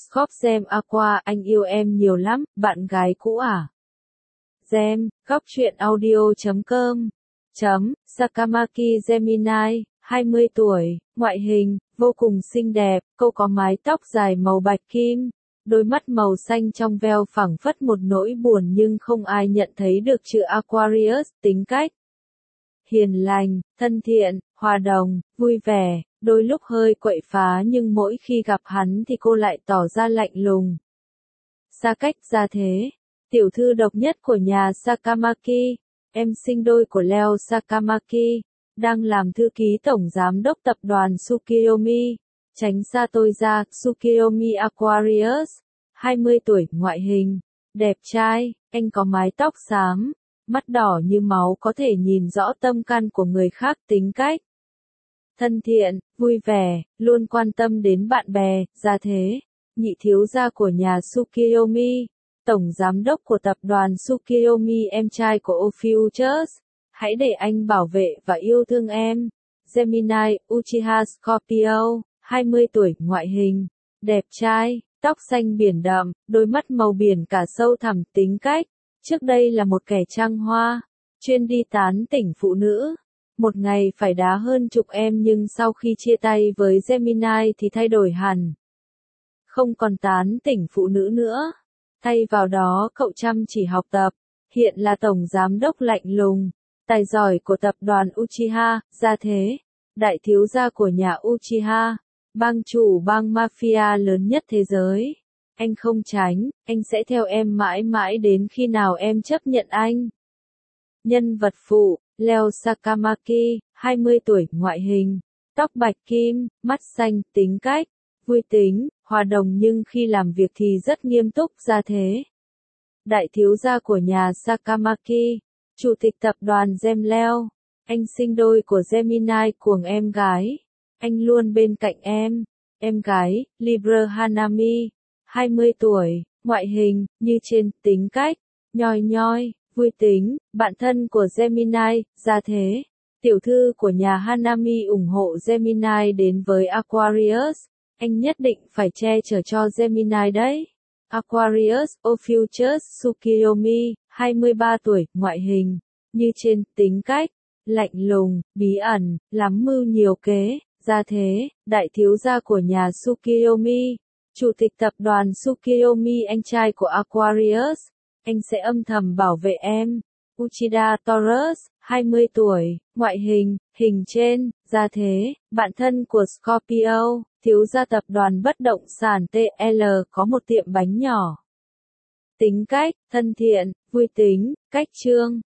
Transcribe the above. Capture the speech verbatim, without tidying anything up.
Scorp Gem Aqua, anh yêu em nhiều lắm, bạn gái cũ à? Gem, góc truyện audio chấm com. Chấm, Sakamaki Gemini, hai mươi tuổi, ngoại hình, vô cùng xinh đẹp, cô có mái tóc dài màu bạch kim, đôi mắt màu xanh trong veo phảng phất một nỗi buồn nhưng không ai nhận thấy được chữ Aquarius, tính cách hiền lành, thân thiện, hòa đồng, vui vẻ, đôi lúc hơi quậy phá nhưng mỗi khi gặp hắn thì cô lại tỏ ra lạnh lùng. Xa cách ra thế, tiểu thư độc nhất của nhà Sakamaki, em sinh đôi của Leo Sakamaki, đang làm thư ký tổng giám đốc tập đoàn Tsukiyomi, tránh xa tôi ra, Tsukiyomi Aquarius, hai mươi tuổi, ngoại hình, đẹp trai, anh có mái tóc xám, mắt đỏ như máu có thể nhìn rõ tâm can của người khác, tính cách thân thiện, vui vẻ, luôn quan tâm đến bạn bè, gia thế, nhị thiếu gia của nhà Tsukiyomi, tổng giám đốc của tập đoàn Tsukiyomi, em trai của Ophiuchus, hãy để anh bảo vệ và yêu thương em. Gemini, Uchiha Scorpio, hai mươi tuổi, ngoại hình, đẹp trai, tóc xanh biển đậm, đôi mắt màu biển cả sâu thẳm, tính cách, trước đây là một kẻ trăng hoa, chuyên đi tán tỉnh phụ nữ. Một ngày phải đá hơn chục em nhưng sau khi chia tay với Gemini thì thay đổi hẳn. Không còn tán tỉnh phụ nữ nữa. Thay vào đó cậu chăm chỉ học tập, hiện là tổng giám đốc lạnh lùng, tài giỏi của tập đoàn Uchiha, gia thế, đại thiếu gia của nhà Uchiha, bang chủ bang mafia lớn nhất thế giới. Anh không tránh, anh sẽ theo em mãi mãi đến khi nào em chấp nhận anh. Nhân vật phụ, Leo Sakamaki, hai mươi tuổi, ngoại hình, tóc bạch kim, mắt xanh, tính cách, vui tính, hòa đồng nhưng khi làm việc thì rất nghiêm túc, gia thế. Đại thiếu gia của nhà Sakamaki, chủ tịch tập đoàn Gem Leo, anh sinh đôi của Gemini cuồng em gái, anh luôn bên cạnh em. Em gái, Libra Hanami, hai mươi tuổi, ngoại hình, như trên, tính cách, nhoi nhoi, vui tính, bạn thân của Gemini, gia thế. Tiểu thư của nhà Hanami ủng hộ Gemini đến với Aquarius, anh nhất định phải che chở cho Gemini đấy. Aquarius, Ophiuchus Tsukiyomi, hai mươi ba tuổi, ngoại hình, như trên, tính cách, lạnh lùng, bí ẩn, lắm mưu nhiều kế, gia thế, đại thiếu gia của nhà Tsukiyomi, chủ tịch tập đoàn Tsukiyomi, anh trai của Aquarius, anh sẽ âm thầm bảo vệ em. Uchida Taurus, hai mươi tuổi, ngoại hình, hình trên, gia thế, bạn thân của Scorpio, thiếu gia tập đoàn bất động sản tê lờ có một tiệm bánh nhỏ. Tính cách, thân thiện, vui tính, cách trương,